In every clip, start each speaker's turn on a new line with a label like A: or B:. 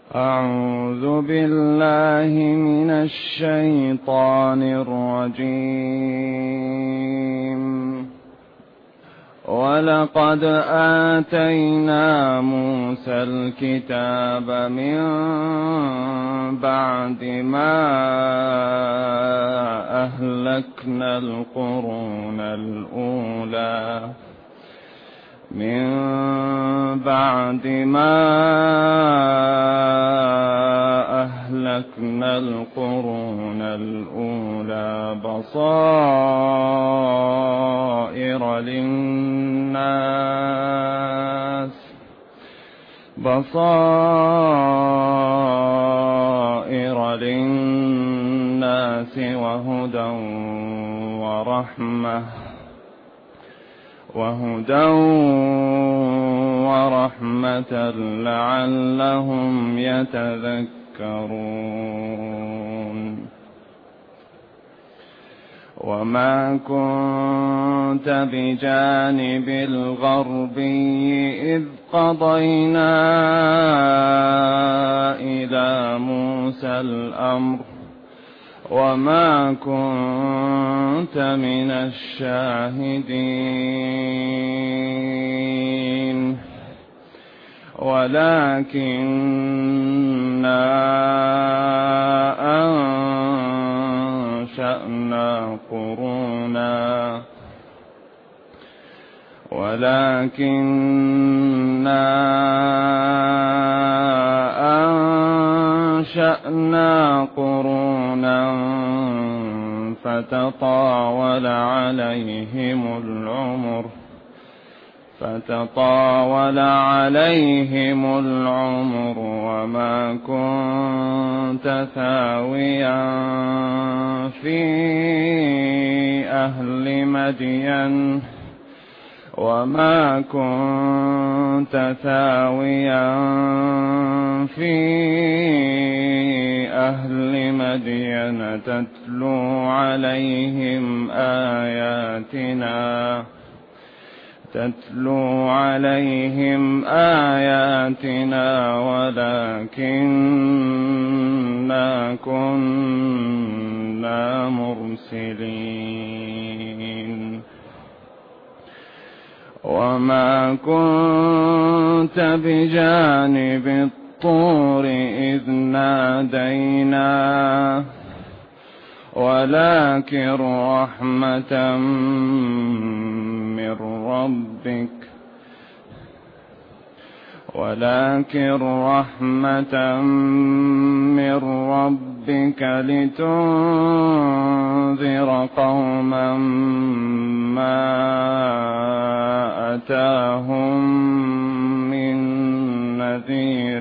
A: أعوذ بالله من الشيطان الرجيم. ولقد آتينا موسى الكتاب من بعد ما أهلكنا القرون الأولى بصائر للناس وهدى ورحمة لعلهم يتذكرون. وما كنت بجانب الغربي إذ قضينا إلى موسى الأمر وما كنت من الشاهدين ولكننا أنشأنا قرونا فتطاول عليهم العمر وما كنت ثاويا في أهل مدين تتلو عليهم آياتنا ولكننا كنا مرسلين. وما كنت بجانب الطور إذ نادينا ولكن رحمة من ربك لتنذر قوما ما أتاهم من نذير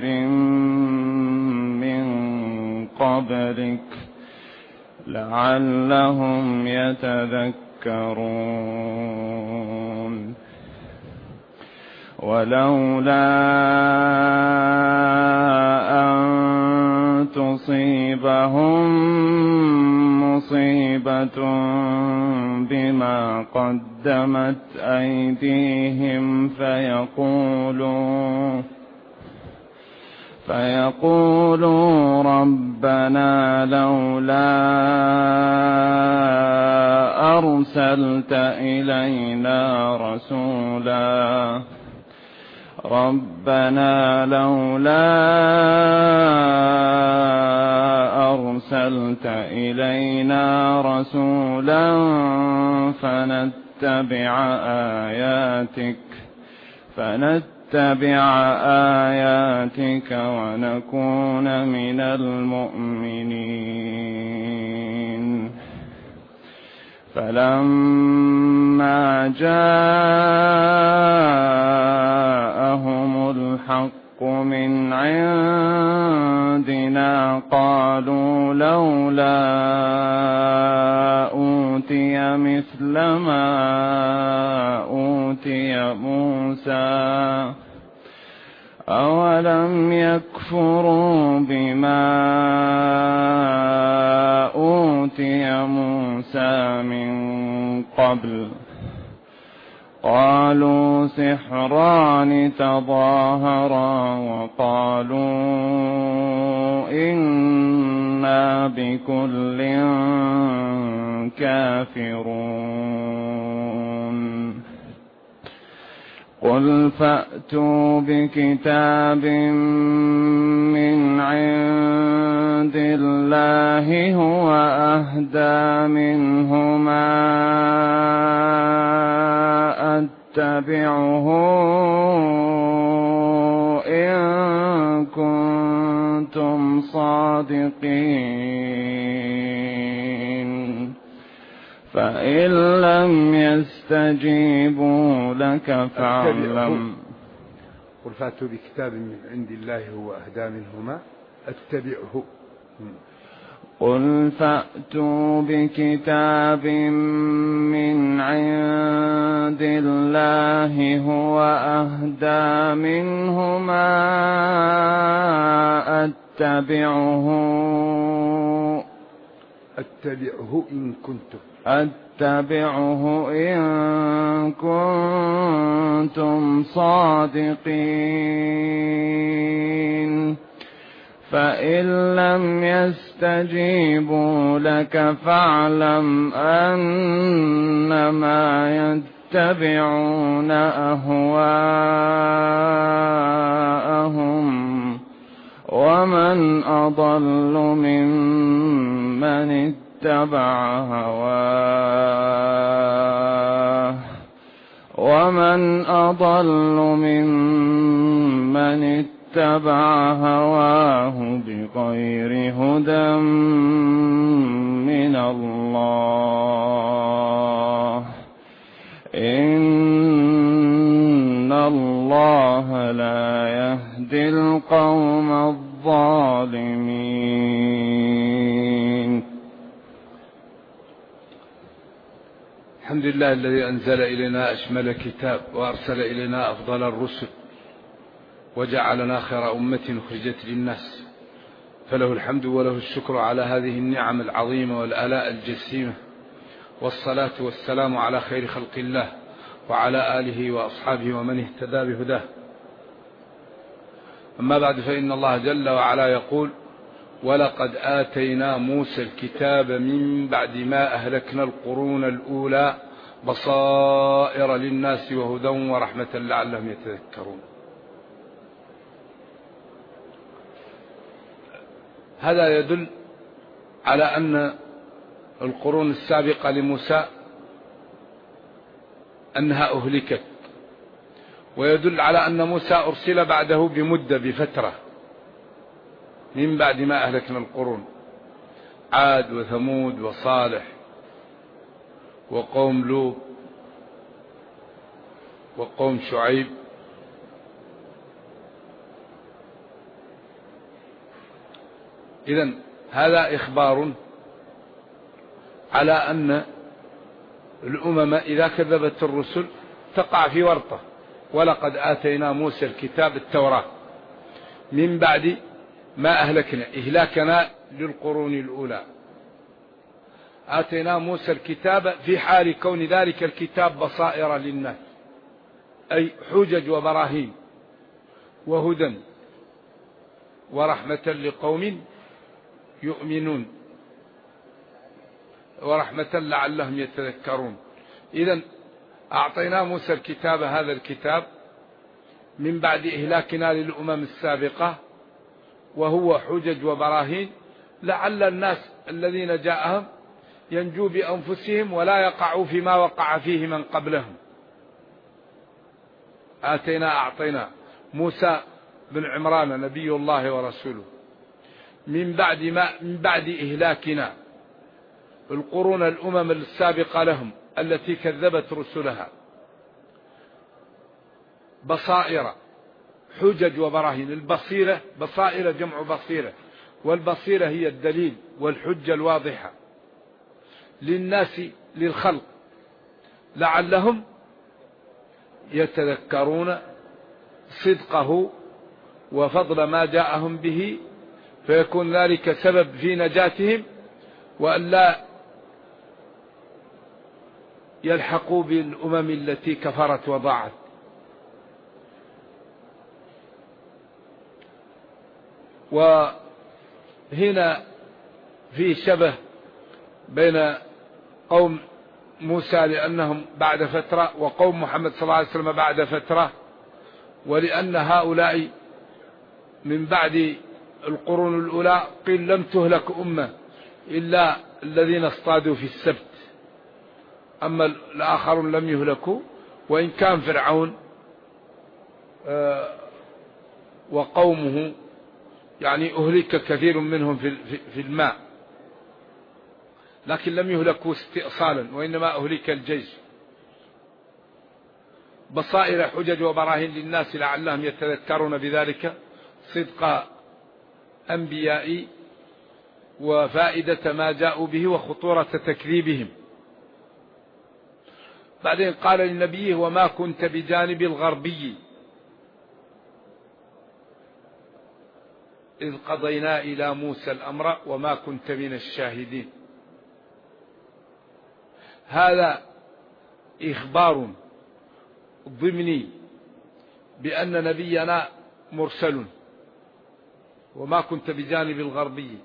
A: من قبلك لعلهم يتذكرون. ولولا أن تصيبهم مصيبة بما قدمت أيديهم فيقولوا ربنا لولا أرسلت إلينا رسولا فنتبع آياتك ونكون من المؤمنين. فلما جاءهم الحق من عندنا قالوا لولا أوتي مثل ما أوتي موسى أولم يكفروا بما أوتي موسى من قبل قالوا سحران تظاهرا وقالوا وإنا بكل كافرون قل فأتوا بكتاب من عند الله هو أهدى منهما أتبعه إن كنتم صادقين فإن لم يستجيبوا لك فاعلم
B: قل فأتوا بكتاب من عند الله هو أهدى منهما أتبعه
A: قل فأتوا بكتاب من عند الله هو أهدى منهما أتبعه إن كنتم صادقين فإن لم يستجيبوا لك فاعلم أنما يتبعون أهواءهم ومن أضل ممن اتبع هواه بغير هدى من الله إن الله لا يهدي القوم الظالمين.
B: الحمد لله الذي أنزل إلينا أشمل كتاب وأرسل إلينا أفضل الرسل وجعلنا خير أمة أخرجت للناس، فله الحمد وله الشكر على هذه النعم العظيمة والآلاء الجسيمة، والصلاة والسلام على خير خلق الله وعلى آله وأصحابه ومن اهتدى بهداه. أما بعد، فإن الله جل وعلا يقول: ولقد آتينا موسى الكتاب من بعد ما أهلكنا القرون الأولى بصائر للناس وهدى ورحمة لعلهم يتذكرون. هذا يدل على أن القرون السابقة لموسى أنها أهلكت، ويدل على أن موسى أرسل بعده بمدة بفترة من بعد ما أهلكنا القرون، عاد وثمود وصالح وقوم لوط وقوم شعيب. إذن هذا إخبار على أن الأمم إذا كذبت الرسل تقع في ورطة. ولقد آتينا موسى الكتاب التوراة من بعد ما أهلكنا، إهلاكنا للقرون الأولى. آتينا موسى الكتاب في حال كون ذلك الكتاب بصائر للناس، أي حجج وبراهين وهدى ورحمة لقوم يؤمنون ورحمة لعلهم يتذكرون. إذن أعطينا موسى الكتاب، هذا الكتاب من بعد إهلاكنا للأمم السابقة، وهو حجج وبراهين لعل الناس الذين جاءهم ينجوا بأنفسهم ولا يقعوا فيما وقع فيه من قبلهم. أعطينا موسى بن عمران نبي الله ورسوله من بعد إهلاكنا القرون الأمم السابقة لهم التي كذبت رسلها بصائر، حجج وبراهين. البصيرة، بصائر جمع بصيرة، والبصيرة هي الدليل والحجة الواضحة للناس للخلق لعلهم يتذكرون صدقه وفضل ما جاءهم به، فيكون ذلك سبب في نجاتهم وألا يلحقوا بالأمم التي كفرت وضاعت. هنا في شبه بين قوم موسى لأنهم بعد فترة وقوم محمد صلى الله عليه وسلم بعد فترة، ولأن هؤلاء من بعد القرون الأولى قيل لم تهلك أمة إلا الذين اصطادوا في السبت، أما الآخرون لم يهلكوا، وإن كان فرعون وقومه يعني أهلك كثير منهم في الماء، لكن لم يهلكوا استئصالا، وإنما أهلك الجيش. بصائر حجج وبراهين للناس لعلهم يتذكرون بذلك صدق أنبيائي وفائدة ما جاءوا به وخطورة تكذيبهم. بعدين قال لنبيه وما كنت بجانب الغربي إذ قضينا إلى موسى الأمر وما كنت من الشاهدين. هذا إخبار ضمني بأن نبينا مرسل، وما كنت بجانب الغربي،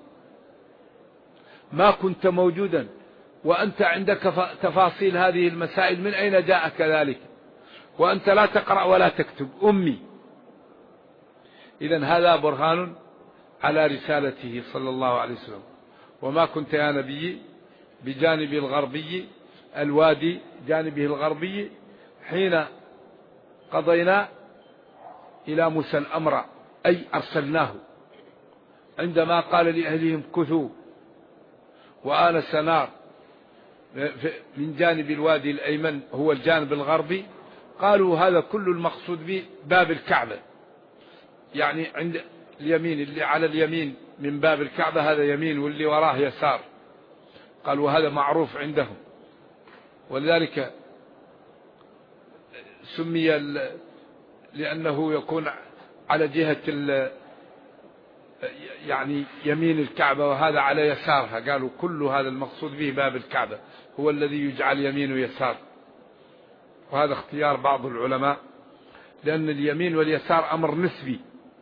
B: ما كنت موجودا، وأنت عندك تفاصيل هذه المسائل، من أين جاءك ذلك وأنت لا تقرأ ولا تكتب أمي؟ إذن هذا برهان على رسالته صلى الله عليه وسلم. وما كنت يا نبي بجانب الغربي، الوادي جانبه الغربي، حين قضينا إلى موسى الأمر أي أرسلناه، عندما قال لأهلهم كثوا وآنس نار من جانب الوادي الأيمن هو الجانب الغربي، قالوا هذا كل المقصود به باب الكعبة، يعني عند اليمين، اللي على اليمين من باب الكعبة هذا يمين، واللي وراه يسار، قالوا هذا معروف عندهم، ولذلك سمي لأنه يكون على جهة يعني يمين الكعبة، وهذا على يسارها، قالوا كل هذا المقصود به باب الكعبة هو الذي يجعل يمين ويسار. وهذا اختيار بعض العلماء، لأن اليمين واليسار أمر نسبي،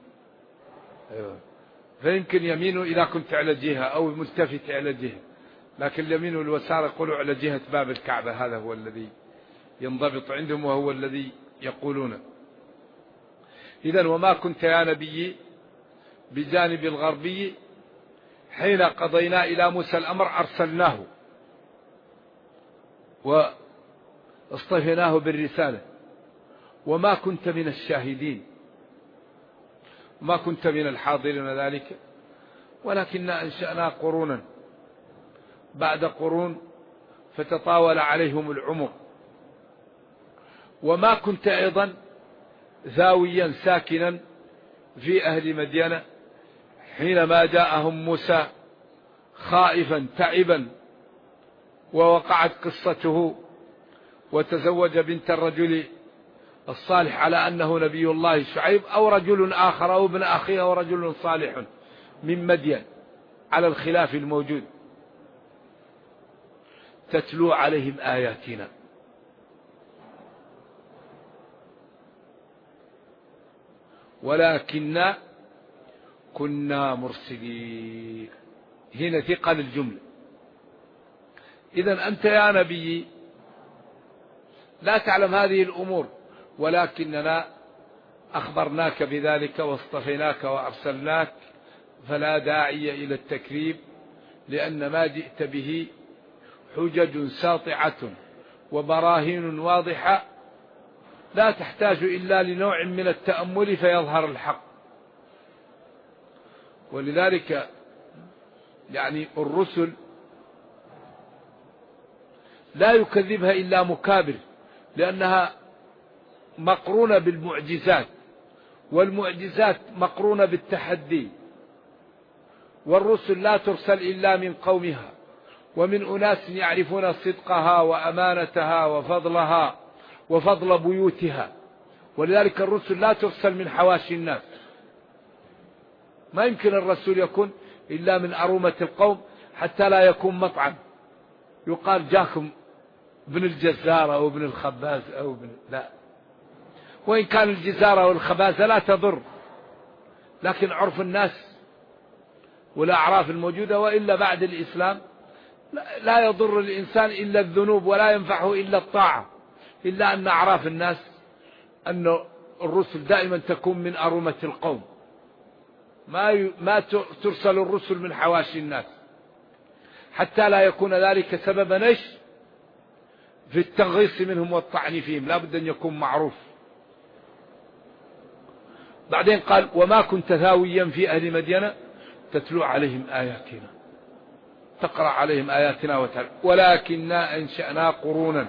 B: فيمكن يمينه إذا كنت على جهة أو ملتفت على جهة، لكن اليمين واليسار يقولوا على جهة باب الكعبة، هذا هو الذي ينضبط عندهم وهو الذي يقولون. إذن وما كنت يا نبي بجانب الغربي حين قضينا إلى موسى الأمر أرسلناه واصطفيناه بالرسالة، وما كنت من الشاهدين، ما كنت من الحاضرين ذلك، ولكن أنشأنا قرونا بعد قرون فتطاول عليهم العمر. وما كنت أيضا ذاويا ساكنا في أهل مدين حينما جاءهم موسى خائفا تعبا، ووقعت قصته وتزوج بنت الرجل الصالح على أنه نبي الله شعيب أو رجل آخر أو ابن أخيه أو رجل صالح من مدين، على الخلاف الموجود، تتلو عليهم آياتنا. ولكننا كنا مرسلين، هنا ثقل الجملة. إذن أنت يا نبي لا تعلم هذه الأمور، ولكننا أخبرناك بذلك واصطفيناك وأرسلناك، فلا داعي إلى التكذيب، لأن ما جئت به حجج ساطعة وبراهين واضحة لا تحتاج إلا لنوع من التأمل فيظهر الحق. ولذلك يعني الرسل لا يكذبها إلا مكابر، لأنها مقرونة بالمعجزات، والمعجزات مقرونة بالتحدي، والرسل لا ترسل إلا من قومها ومن أناس يعرفون صدقها وأمانتها وفضلها وفضل بيوتها. ولذلك الرسل لا ترسل من حواشي الناس، ما يمكن الرسول يكون إلا من أرومة القوم، حتى لا يكون مطعم يقال جاكم ابن الجزارة أو ابن الخباز أو ابن، لا، وإن كان الجزارة والخبازة لا تضر، لكن عرف الناس والأعراف الموجودة، وإلا بعد الإسلام لا يضر الإنسان إلا الذنوب ولا ينفعه إلا الطاعة، إلا أن أعراف الناس أن الرسل دائما تكون من أرمة القوم، ما ترسل الرسل من حواشي الناس، حتى لا يكون ذلك سببا في التغيص منهم والطعن فيهم، لا بد أن يكون معروف. بعدين قال وما كنت ثاويا في أهل مدين تتلو عليهم آياتنا، تقرأ عليهم آياتنا وتعالى، ولكننا أنشأنا قرونا،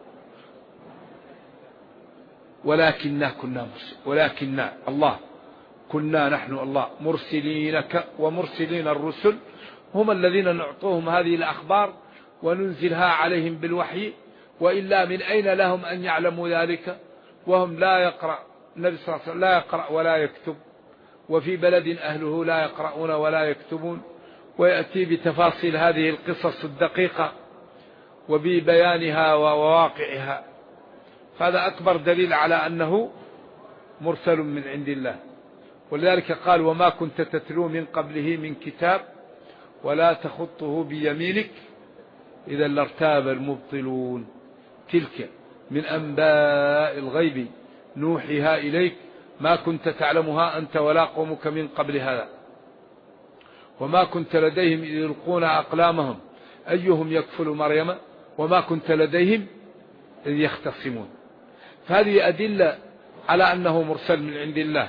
B: ولكننا الله كنا نحن الله مرسلينك ومرسلين الرسل، هم الذين نعطوهم هذه الأخبار وننزلها عليهم بالوحي، وإلا من أين لهم أن يعلموا ذلك وهم لا يقرأ، النبي صلى الله عليه وسلم لا يقرأ ولا يكتب، وفي بلد أهله لا يقرؤون ولا يكتبون، ويأتي بتفاصيل هذه القصص الدقيقة وببيانها وواقعها، هذا أكبر دليل على أنه مرسل من عند الله. ولذلك قال وما كنت تتلو من قبله من كتاب ولا تخطه بيمينك إذا لارتاب المبطلون، تلك من أنباء الغيب نوحيها إليك ما كنت تعلمها أنت ولا قومك من قبل هذا، وما كنت لديهم إذ يلقون أقلامهم أيهم يكفل مريم وما كنت لديهم إذ يختصمون. فهذه أدلة على أنه مرسل من عند الله.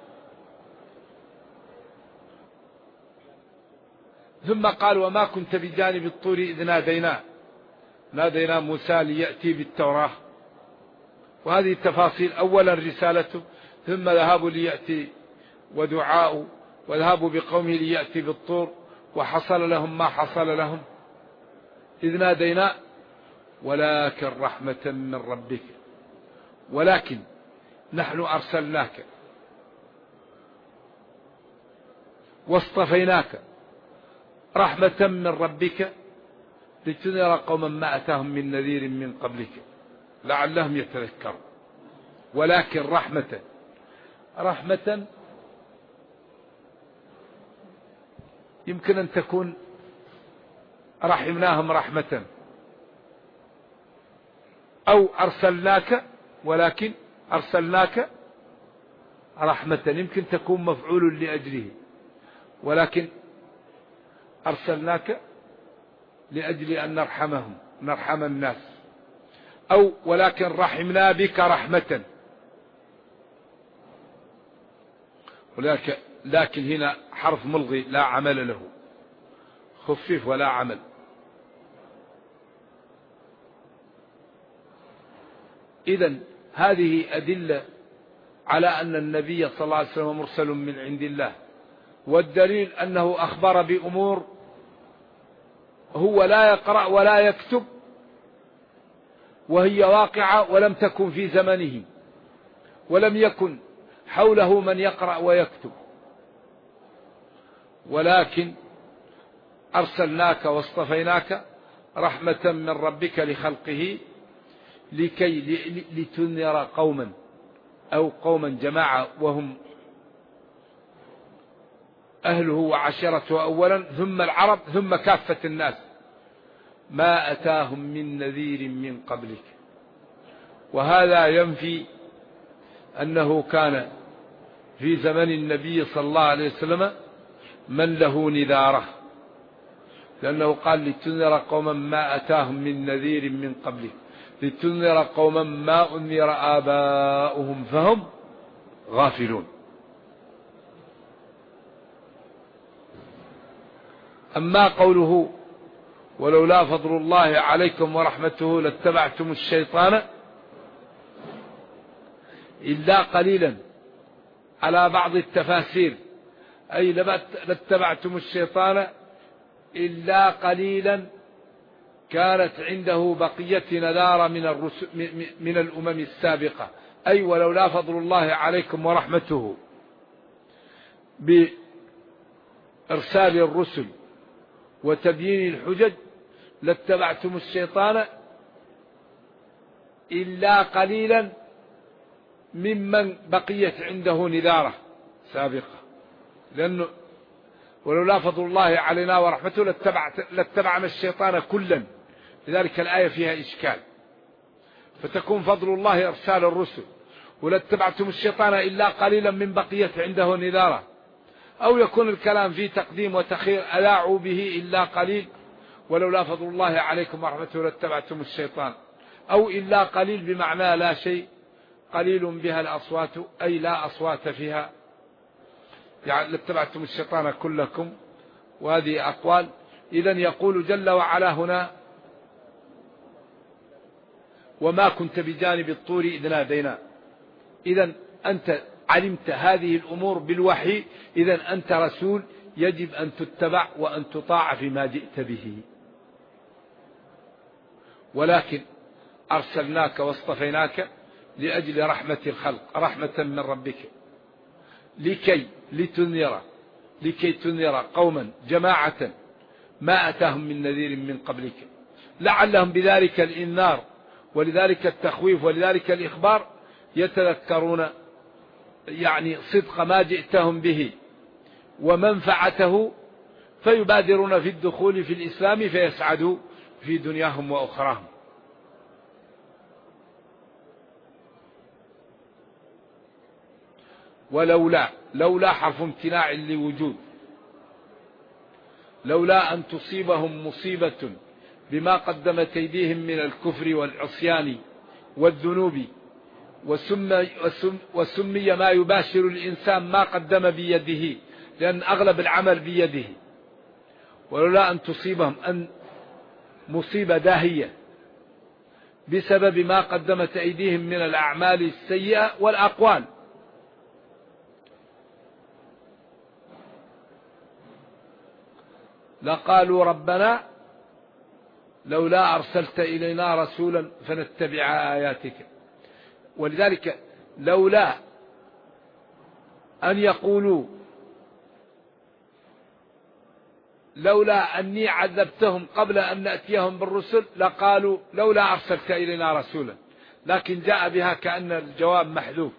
B: ثم قال وما كنت بجانب الطور إذ نادينا موسى ليأتي بالتوراة، وهذه التفاصيل، أولا رسالته، ثم ذهاب ليأتي ودعاء، وذهاب بقومه ليأتي بالطور، وحصل لهم ما حصل لهم. إذ نادينا ولكن رحمة من ربك، ولكن نحن أرسلناك واصطفيناك رحمة من ربك لتنذر قوما ما أتاهم من نذير من قبلك لعلهم يتذكرون. ولكن رحمة يمكن أن تكون رحمناهم رحمة، أو أرسلناك، ولكن أرسلناك رحمة يمكن تكون مفعول لأجله، ولكن أرسلناك لأجل أن نرحم الناس، أو ولكن رحمنا بك رحمة. لكن هنا حرف ملغي لا عمل له، خفف ولا عمل. إذن هذه أدلة على أن النبي صلى الله عليه وسلم مرسل من عند الله، والدليل أنه أخبر بأمور هو لا يقرأ ولا يكتب، وهي واقعة ولم تكن في زمنه، ولم يكن حوله من يقرأ ويكتب، ولكن أرسلناك واصطفيناك رحمة من ربك لخلقه لتنذر قوما، أو قوما جماعة وهم أهله وعشيرته أولا، ثم العرب، ثم كافة الناس، ما أتاهم من نذير من قبلك. وهذا ينفي أنه كان في زمن النبي صلى الله عليه وسلم من له نذاره، لأنه قال لتنذر قوما ما أتاهم من نذير من قبلك، لتنذر قوما ما أنذر آباؤهم فهم غافلون. أما قوله ولولا فضل الله عليكم ورحمته لاتبعتم الشيطان إلا قليلا، على بعض التفاسير أي لاتبعتم الشيطان إلا قليلا كانت عنده بقية نذار من الأمم السابقة، أي ولولا فضل الله عليكم ورحمته بإرسال الرسل وتبيين الحجج لاتبعتم الشيطان إلا قليلا ممن بقيت عنده نذارة سابقة، لأنه ولولا فضل الله علينا ورحمته لاتبعنا الشيطان كلا. لذلك الآية فيها إشكال، فتكون فضل الله إرسال الرسل، ولاتبعتم الشيطان إلا قليلا من بقية عنده نذارا، أو يكون الكلام فيه تقديم وتخير ألاعوا به إلا قليل، ولولا فضل الله عليكم ورحمته لاتبعتم الشيطان، أو إلا قليل بمعنى لا شيء، قليل بها الأصوات أي لا أصوات فيها، يعني لاتبعتم الشيطان كلكم. وهذه أقوال. إذن يقول جل وعلا هنا: وما كنت بجانب الطور إذ نادينا. إذن أنت علمت هذه الأمور بالوحي، إذن أنت رسول يجب أن تتبع وأن تطاع فيما جئت به. ولكن أرسلناك واصطفيناك لأجل رحمة الخلق، رحمة من ربك، لكي تنذر قوما جماعة ما أتاهم من نذير من قبلك لعلهم بذلك الإنذار ولذلك التخويف ولذلك الإخبار يتذكرون، يعني صدق ما جئتهم به ومنفعته، فيبادرون في الدخول في الإسلام فيسعدوا في دنياهم وأخراهم. لولا حرف امتناع لوجود، لولا أن تصيبهم مصيبة بما قدمت أيديهم من الكفر والعصيان والذنوب، وسمي ما يباشر الإنسان ما قدم بيده، لأن أغلب العمل بيده. ولولا أن تصيبهم أن مصيبة داهية بسبب ما قدمت أيديهم من الأعمال السيئة والأقوال. لقالوا ربنا لولا أرسلت إلينا رسولا فنتبع آياتك. ولذلك لولا أن يقولوا لولا أني عذبتهم قبل أن نأتيهم بالرسل لقالوا لولا أرسلت إلينا رسولا، لكن جاء بها كأن الجواب محذوف.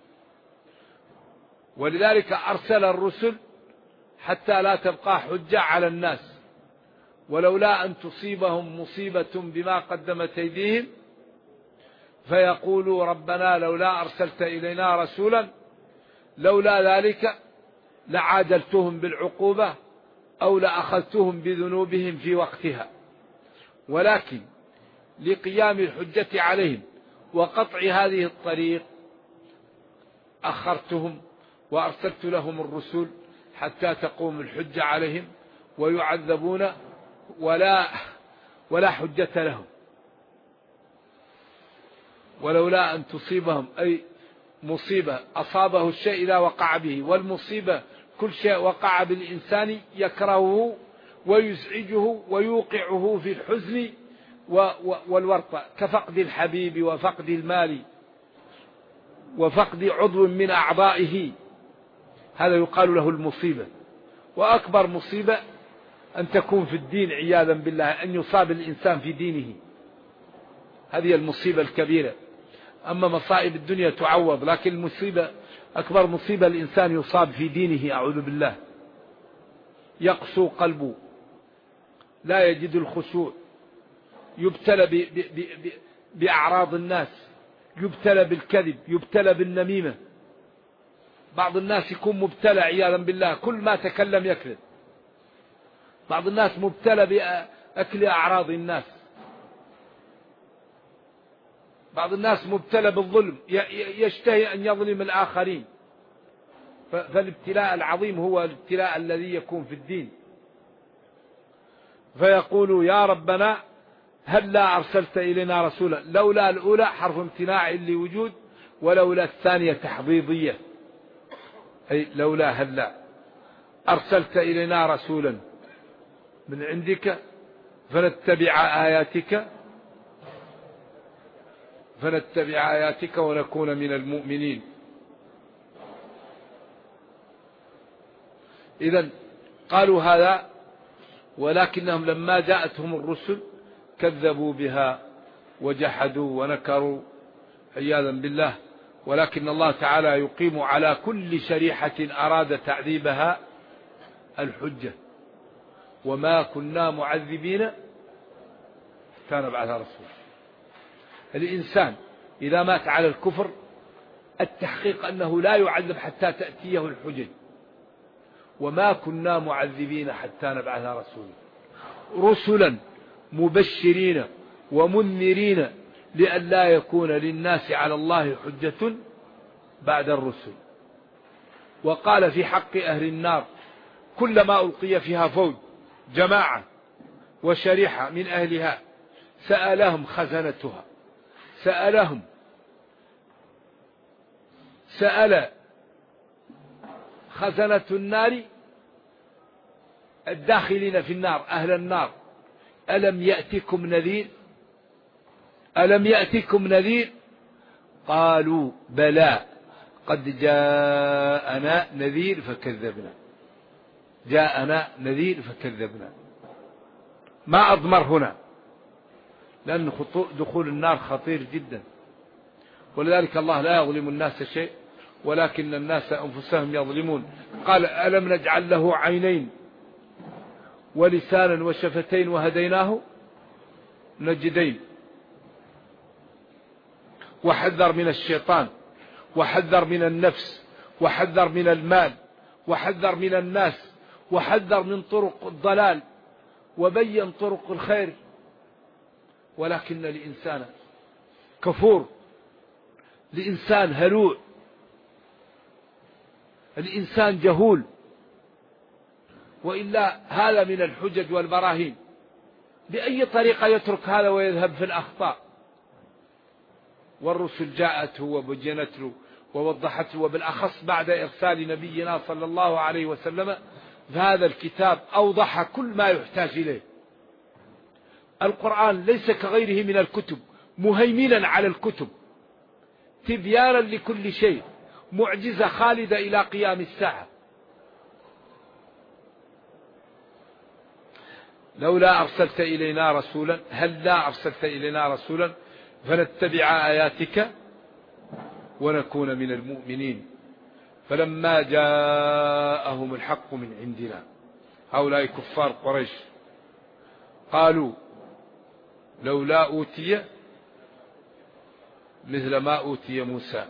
B: ولذلك أرسل الرسل حتى لا تبقى حجة على الناس. ولولا أن تصيبهم مصيبة بما قدمت أيديهم فيقولوا ربنا لولا أرسلت إلينا رسولا، لولا ذلك لعاجلتهم بالعقوبة أو لأخذتهم بذنوبهم في وقتها، ولكن لقيام الحجة عليهم وقطع هذه الطريق أخرتهم وأرسلت لهم الرسل حتى تقوم الحجة عليهم ويعذبون ولا حجة لهم. ولولا أن تصيبهم أي مصيبة أصابه الشيء إذا وقع به، والمصيبة كل شيء وقع بالإنسان يكرهه ويزعجه ويوقعه في الحزن والورطة، كفقد الحبيب وفقد المال وفقد عضو من أعضائه، هذا يقال له المصيبة. وأكبر مصيبة أن تكون في الدين عياذا بالله، أن يصاب الإنسان في دينه، هذه المصيبة الكبيرة. أما مصائب الدنيا تعوض، لكن المصيبة أكبر مصيبة الإنسان يصاب في دينه، أعوذ بالله، يقسو قلبه، لا يجد الخشوع، يبتلى بأعراض الناس، يبتلى بالكذب، يبتلى بالنميمة. بعض الناس يكون مبتلى عياذا بالله، كل ما تكلم يكذب. بعض الناس مبتلى بأكل أعراض الناس. بعض الناس مبتلى بالظلم، يشتهي أن يظلم الآخرين. فالابتلاء العظيم هو الابتلاء الذي يكون في الدين. فيقول يا ربنا هل لا أرسلت إلينا رسولا، لولا الأولى حرف امتناع لوجود، ولولا الثانية تحضيضية، أي لولا هل لا أرسلت إلينا رسولا من عندك فنتبع آياتك ونكون من المؤمنين. إذن قالوا هذا، ولكنهم لما جاءتهم الرسل كذبوا بها وجحدوا ونكروا عياذا بالله. ولكن الله تعالى يقيم على كل شريحة أراد تعذيبها الحجة. وما كنا معذبين حتى نبعث رسولا. الإنسان إذا مات على الكفر التحقيق أنه لا يعذب حتى تأتيه الحجج. وما كنا معذبين حتى نبعث رسولا رسلا مبشرين ومنذرين لئلا يكون للناس على الله حجة بعد الرسل. وقال في حق أهل النار كلما ألقي فيها فوج جماعة وشريحة من أهلها سألهم خزنتها سأل خزنة النار الداخلين في النار أهل النار ألم يأتكم نذير قالوا بلى قد جاءنا نذير فكذبنا. ما أضمر هنا لأن دخول النار خطير جدا. ولذلك الله لا يظلم الناس شيء ولكن الناس أنفسهم يظلمون. قال ألم نجعل له عينين ولسانا وشفتين وهديناه نجدين. وحذر من الشيطان وحذر من النفس وحذر من المال وحذر من الناس وحذر من طرق الضلال وبين طرق الخير. ولكن الإنسان كفور، الإنسان هلوع، الإنسان جهول. وإلا هذا من الحجج والبراهين. بأي طريقة يترك هذا ويذهب في الأخطاء؟ والرسل جاءته وبينت له ووضحت له، وبالأخص بعد إرسال نبينا صلى الله عليه وسلم فهذا الكتاب أوضح كل ما يحتاج إليه. القرآن ليس كغيره من الكتب مهيمنا على الكتب تبيانا لكل شيء، معجزة خالدة إلى قيام الساعة. لولا أرسلت إلينا رسولا هل لا أرسلت إلينا رسولا فنتبع آياتك ونكون من المؤمنين. فلما جاءهم الحق من عندنا هؤلاء كفار قريش قالوا لولا أوتي مثل ما أوتي موسى.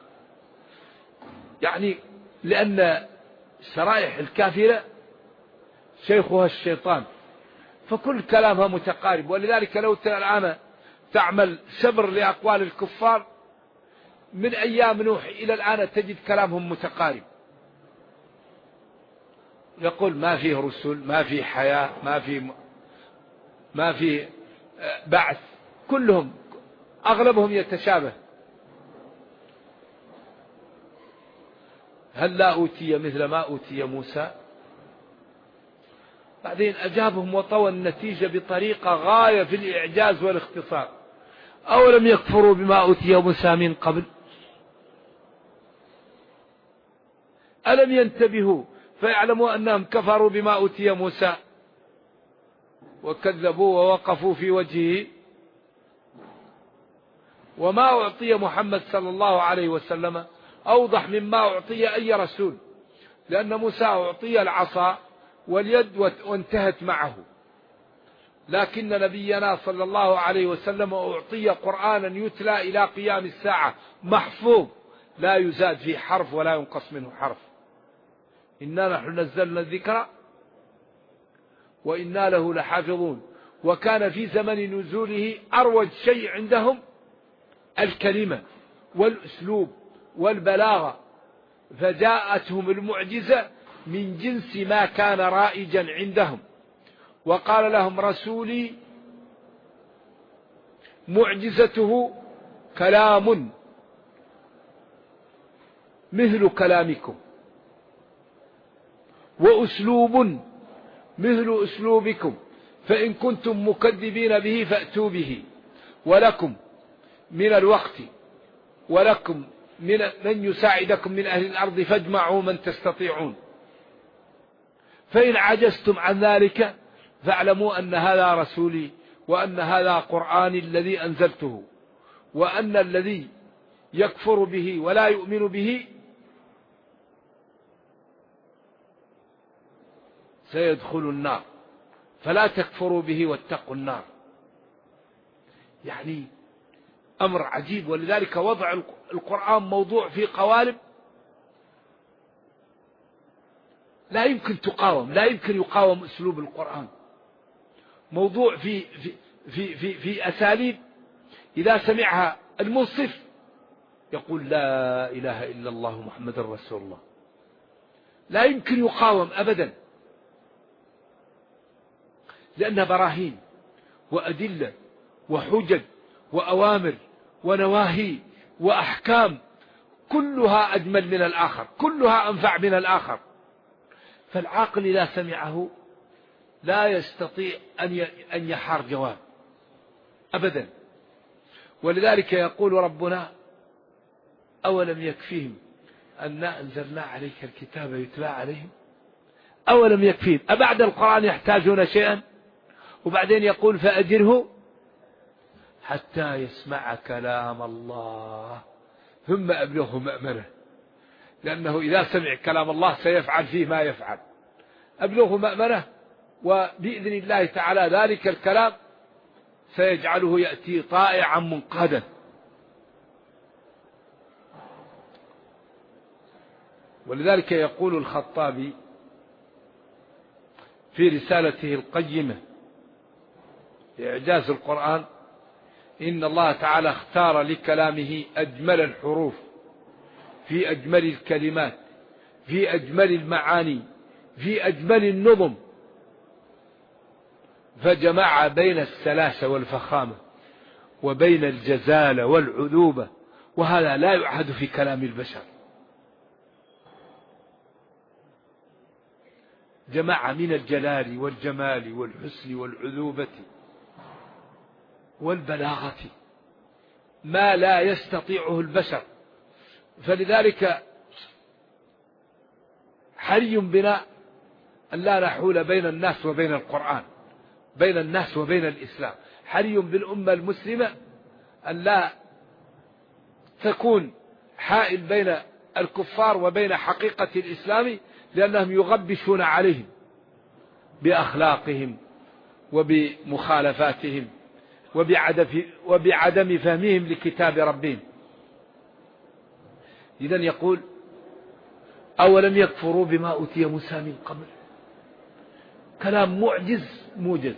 B: يعني لأن شرائح الكافرة شيخها الشيطان فكل كلامها متقارب. ولذلك لو الآن تعمل سبر لأقوال الكفار من أيام نوح إلى الآن تجد كلامهم متقارب. يقول ما فيه رسل، ما فيه حياة، ما فيه بعث، كلهم أغلبهم يتشابه. هل لا أوتي مثل ما أوتي موسى؟ بعدين أجابهم وطوى النتيجة بطريقة غاية في الإعجاز والاختصار. أولم يكفروا بما أوتي موسى من قبل؟ ألم ينتبهوا فيعلموا أنهم كفروا بما أوتي موسى وكذبوا ووقفوا في وجهه؟ وما أعطي محمد صلى الله عليه وسلم أوضح مما أعطي أي رسول، لأن موسى أعطي العصا واليد وانتهت معه، لكن نبينا صلى الله عليه وسلم أعطي قرآنا يتلى إلى قيام الساعة محفوظ لا يزاد فيه حرف ولا ينقص منه حرف. إنا نحن نزلنا الذكر وإنا له لحافظون. وكان في زمن نزوله أروج شيء عندهم الكلمة والأسلوب والبلاغة، فجاءتهم المعجزة من جنس ما كان رائجا عندهم. وقال لهم رسولي معجزته كلام مثل كلامكم وأسلوب مثل أسلوبكم، فإن كنتم مكذبين به فأتوا به، ولكم من الوقت ولكم من يساعدكم من أهل الأرض فاجمعوا من تستطيعون، فإن عجزتم عن ذلك فاعلموا أن هذا رسولي وأن هذا قرآني الذي أنزلته، وأن الذي يكفر به ولا يؤمن به سيدخل النار، فلا تكفروا به واتقوا النار. يعني أمر عجيب. ولذلك وضع القرآن موضوع في قوالب لا يمكن تقاوم، لا يمكن يقاوم أسلوب القرآن. موضوع في أساليب إذا سمعها المنصف يقول لا إله إلا الله محمد رسول الله، لا يمكن يقاوم أبدا، لأنها براهين وأدلة وحجج وأوامر ونواهي وأحكام، كلها أجمل من الآخر، كلها أنفع من الآخر. فالعاقل إذا سمعه لا يستطيع أن يحار جواب أبدا. ولذلك يقول ربنا أولم يكفيهم أنا أنزلنا عليك الكتاب يتلى عليهم. أولم يكفيهم، أبعد القرآن يحتاجون شيئا؟ وبعدين يقول فأجره حتى يسمع كلام الله ثم أبلغه مأمنه، لأنه إذا سمع كلام الله سيفعل فيه ما يفعل. أبلغه مأمنه، وبإذن الله تعالى ذلك الكلام سيجعله يأتي طائعا منقادا. ولذلك يقول الخطابي في رسالته القيمة إعجاز القرآن: إن الله تعالى اختار لكلامه أجمل الحروف في أجمل الكلمات في أجمل المعاني في أجمل النظم، فجمع بين السلاسة والفخامة وبين الجزالة والعذوبة، وهذا لا يعهد في كلام البشر. جمع من الجلال والجمال والحسن والعذوبة والبلاغة ما لا يستطيعه البشر. فلذلك حري بنا أن لا نحول بين الناس وبين القرآن، بين الناس وبين الإسلام. حري بالأمة المسلمة أن لا تكون حائل بين الكفار وبين حقيقة الإسلام، لأنهم يغبشون عليهم بأخلاقهم وبمخالفاتهم وبعدم فهمهم لكتاب ربهم. إذن يقول أولم يكفروا بما أوتي موسى من قبل. كلام معجز موجز.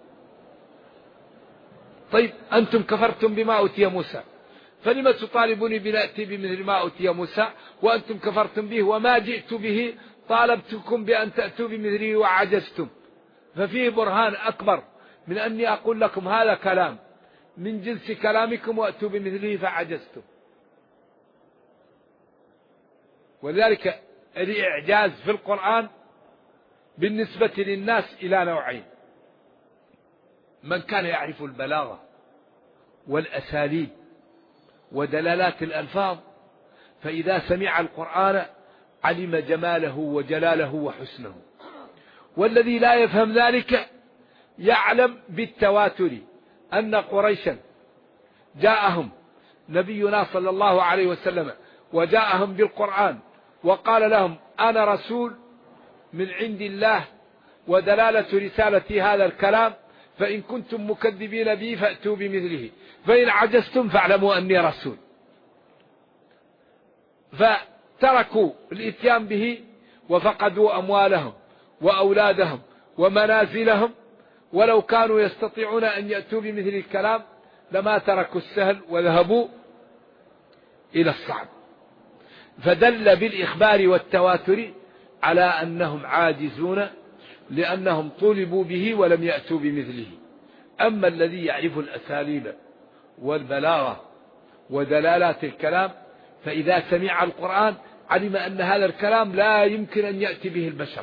B: طيب أنتم كفرتم بما أوتي موسى، فلما تطالبوني بنأتي بمثل ما أوتي موسى وأنتم كفرتم به، وما جئت به طالبتكم بأن تأتوا بمثله وعجزتم. ففيه برهان أكبر من أني أقول لكم هذا كلام من جنس كلامكم وأتوا بمثله فعجزتم. ولذلك الإعجاز في القرآن بالنسبة للناس إلى نوعين: من كان يعرف البلاغة والأساليب ودلالات الألفاظ، فإذا سمع القرآن علم جماله وجلاله وحسنه. والذي لا يفهم ذلك يعلم بالتواتر أن قريشا جاءهم نبينا صلى الله عليه وسلم وجاءهم بالقرآن وقال لهم أنا رسول من عند الله، ودلالة رسالة هذا الكلام فإن كنتم مكذبين بي فأتوا بمثله، فإن عجزتم فاعلموا أني رسول. فتركوا الإتيان به وفقدوا أموالهم وأولادهم ومنازلهم، ولو كانوا يستطيعون أن يأتوا بمثل الكلام لما تركوا السهل وذهبوا إلى الصعب. فدل بالإخبار والتواتر على أنهم عاجزون، لأنهم طلبوا به ولم يأتوا بمثله. أما الذي يعرف الأساليب والبلاغة ودلالات الكلام، فإذا سمع القرآن علم أن هذا الكلام لا يمكن أن يأتي به البشر،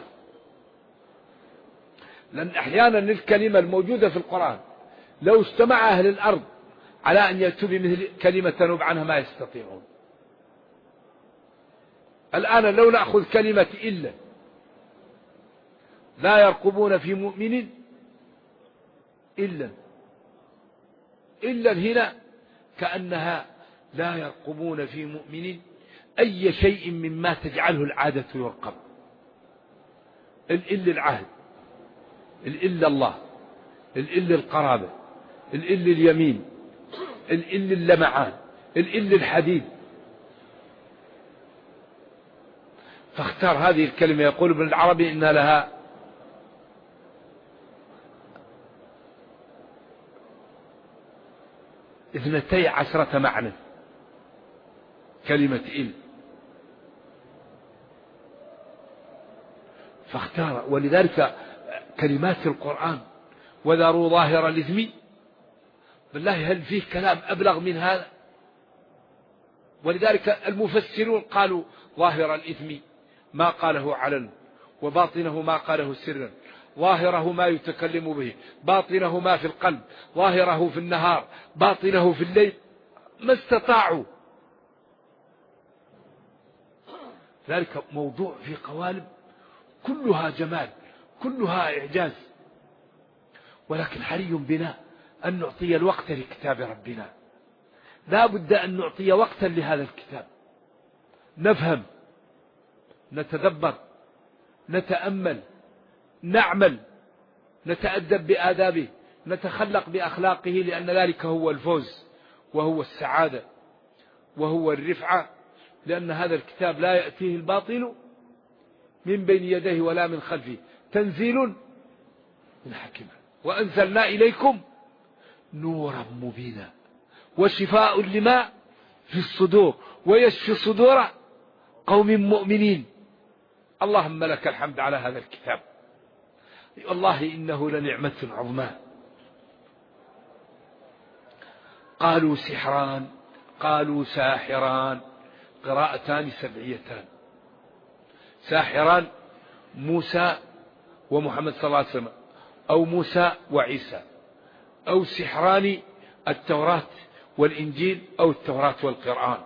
B: لأن أحيانا الكلمة الموجودة في القرآن لو اجتمع أهل الأرض على أن يأتوا بمثل كلمة تنوب عنها ما يستطيعون. الآن لو نأخذ كلمة إلا، لا يرقبون في مؤمن إلا هنا كأنها لا يرقبون في مؤمن أي شيء مما تجعله العادة يرقب. العهد الإل الله، الإل القرابة، الإل اليمين، الإل اللمعان، الإل الحديد. فاختار هذه الكلمة. يقول ابن العربي إن لها 12 معنى كلمة إل. فاختار. ولذلك كلمات القرآن وذروا ظاهر الإثم، بالله هل فيه كلام أبلغ من هذا؟ ولذلك المفسرون قالوا ظاهر الإثم ما قاله علنا، وباطنه ما قاله سرا، ظاهره ما يتكلم به، باطنه ما في القلب، ظاهره في النهار، باطنه في الليل، ما استطاعوا. ذلك موضوع في قوالب كلها جمال، كلها إعجاز. ولكن حري بنا أن نعطي الوقت لكتاب ربنا. لا بد أن نعطي وقتا لهذا الكتاب، نفهم، نتدبر، نتأمل، نعمل، نتأدب بآدابه، نتخلق بأخلاقه، لأن ذلك هو الفوز وهو السعادة وهو الرفعة. لأن هذا الكتاب لا يأتيه الباطل من بين يديه ولا من خلفه، تنزيل من حكيم. وأنزلنا إليكم نورا مبينا وشفاء لما في الصدور ويشفي صدور قوم مؤمنين. اللهم لك الحمد على هذا الكتاب، والله إنه لنعمة عظمى. قالوا سحران، قالوا ساحران، قراءتان سبعيتان. ساحران موسى ومحمد صلى الله عليه وسلم، أو موسى وعيسى، أو سحران التوراة والإنجيل، أو التوراة والقرآن،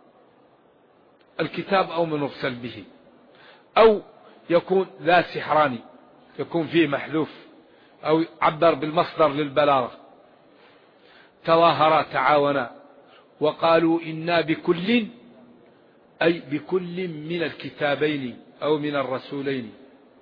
B: الكتاب أو من أرسل به. أو يكون ذا سحران، يكون فيه محذوف، أو عبر بالمصدر للبلاغة. تظاهرا تعاونا وقالوا إنا بكل، أي بكل من الكتابين أو من الرسولين.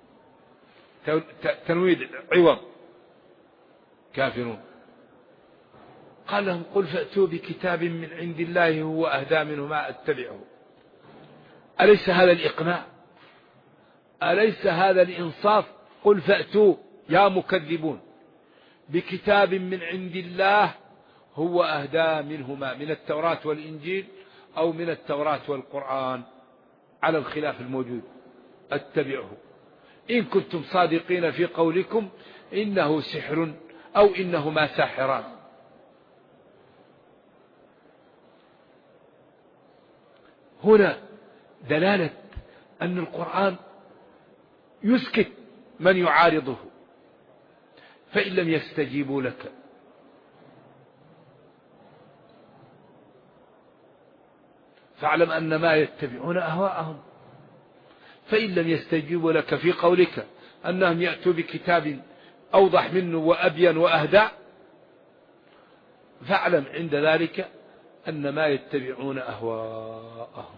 B: تنويد عوض. كافرون. قال لهم قل فأتوا بكتاب من عند الله هو أهدى منه ما أتبعه. أليس هذا الإقناع؟ أليس هذا الإنصاف؟ قل فأتوا يا مكذبون بكتاب من عند الله هو أهدى منهما، من التوراة والإنجيل أو من التوراة والقرآن، على الخلاف الموجود، اتبعه إن كنتم صادقين في قولكم إنه سحر أو إنهما ساحران. هنا دلالة أن القرآن يسكت من يعارضه. فإن لم يستجيبوا لك فاعلم أن ما يتبعون أهواءهم. فإن لم يستجيبوا لك في قولك أنهم يأتوا بكتاب أوضح منه وأبين وأهدى، فاعلم عند ذلك أن ما يتبعون أهواءهم.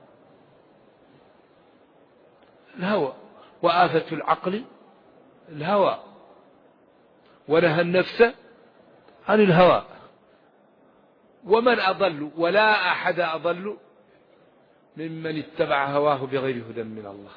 B: الهوى، وآفة العقل الهوى، ونهى النفس عن الهوى. ومن أضل، ولا أحد أضل ممن اتبع هواه بغير هدى من الله.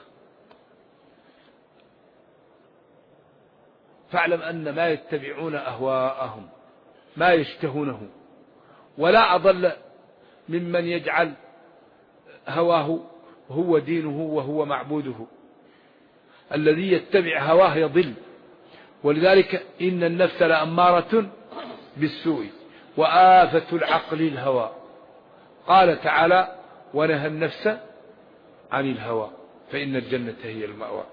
B: فاعلم أن ما يتبعون أهواءهم، ما يشتهونه. ولا أضل ممن يجعل هواه هو دينه وهو معبوده. الذي يتبع هواه يضل. ولذلك إن النفس لأمارة بالسوء وآفة العقل الهوى. قال تعالى ونهى النفس عن الهوى فإن الجنة هي المأوى.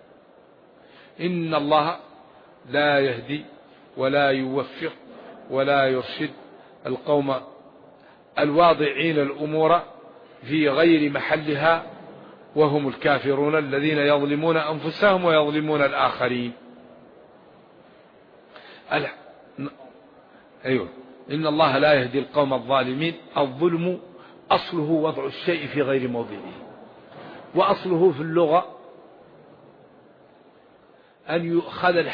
B: إن الله لا يهدي ولا يوفق ولا يرشد القوم الواضعين الأمور في غير محلها وهم الكافرون الذين يظلمون أنفسهم ويظلمون الآخرين. أيوة. إن الله لا يهدي القوم الظالمين. الظلم أصله وضع الشيء في غير موضعه، وأصله في اللغة أن يؤخذ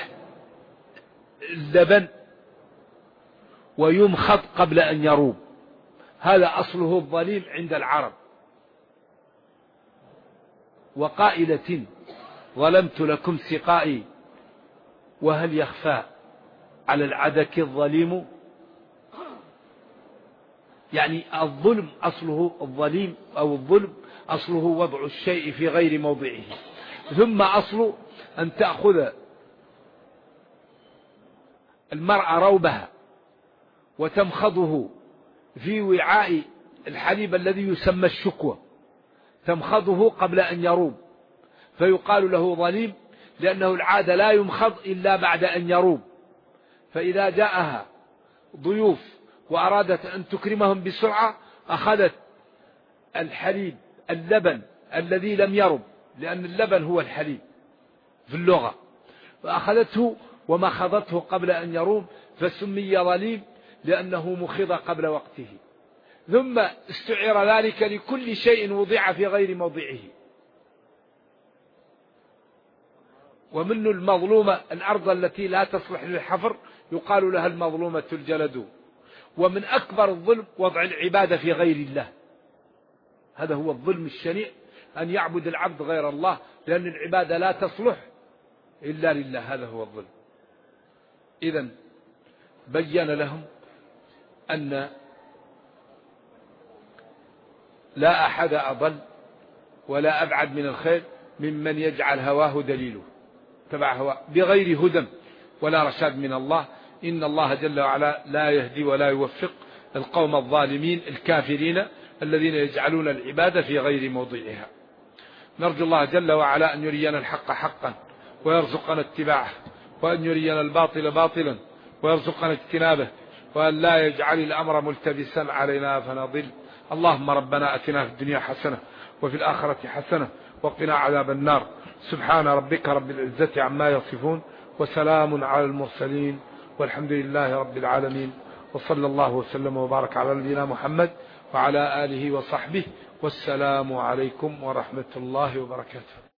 B: اللبن ويمخض قبل أن يروب، هذا أصله الظليم عند العرب. وقائلة ظلمت لكم سقائي وهل يخفى على العدك الظليم، يعني الظلم أصله الظليم أو الظلم أصله وضع الشيء في غير موضعه، ثم أصل أن تأخذ المرأة روبها وتمخضه في وعاء الحليب الذي يسمى الشكوى، تمخضه قبل أن يروب، فيقال له ظليم لأنه العادة لا يمخض إلا بعد أن يروب. فإذا جاءها ضيوف وأرادت أن تكرمهم بسرعة أخذت الحليب اللبن الذي لم يرب، لأن اللبن هو الحليب في اللغة، فأخذته ومخضته قبل أن يروب فسمي ظليم لأنه مخض قبل وقته. ثم استعير ذلك لكل شيء وضع في غير موضعه. ومن المظلومة الأرض التي لا تصلح للحفر يقال لها المظلومة الجلد. ومن أكبر الظلم وضع العبادة في غير الله، هذا هو الظلم الشنيع، أن يعبد العبد غير الله، لأن العبادة لا تصلح إلا لله، هذا هو الظلم. إذن بين لهم أن لا أحد أضل ولا أبعد من الخير ممن يجعل هواه دليله، تبع هواه بغير هدى ولا رشاد من الله. إن الله جل وعلا لا يهدي ولا يوفق القوم الظالمين الكافرين الذين يجعلون العبادة في غير موضعها. نرجو الله جل وعلا أن يرينا الحق حقا ويرزقنا اتباعه، وأن يرينا الباطل باطلا ويرزقنا اجتنابه، وأن لا يجعل الأمر ملتبسا علينا فنضل. اللهم ربنا أتنا في الدنيا حسنة وفي الآخرة حسنة وقنا عذاب النار. سبحان ربك رب العزة عما يصفون وسلام على المرسلين والحمد لله رب العالمين، وصلى الله وسلم وبارك على نبينا محمد وعلى آله وصحبه، والسلام عليكم ورحمة الله وبركاته.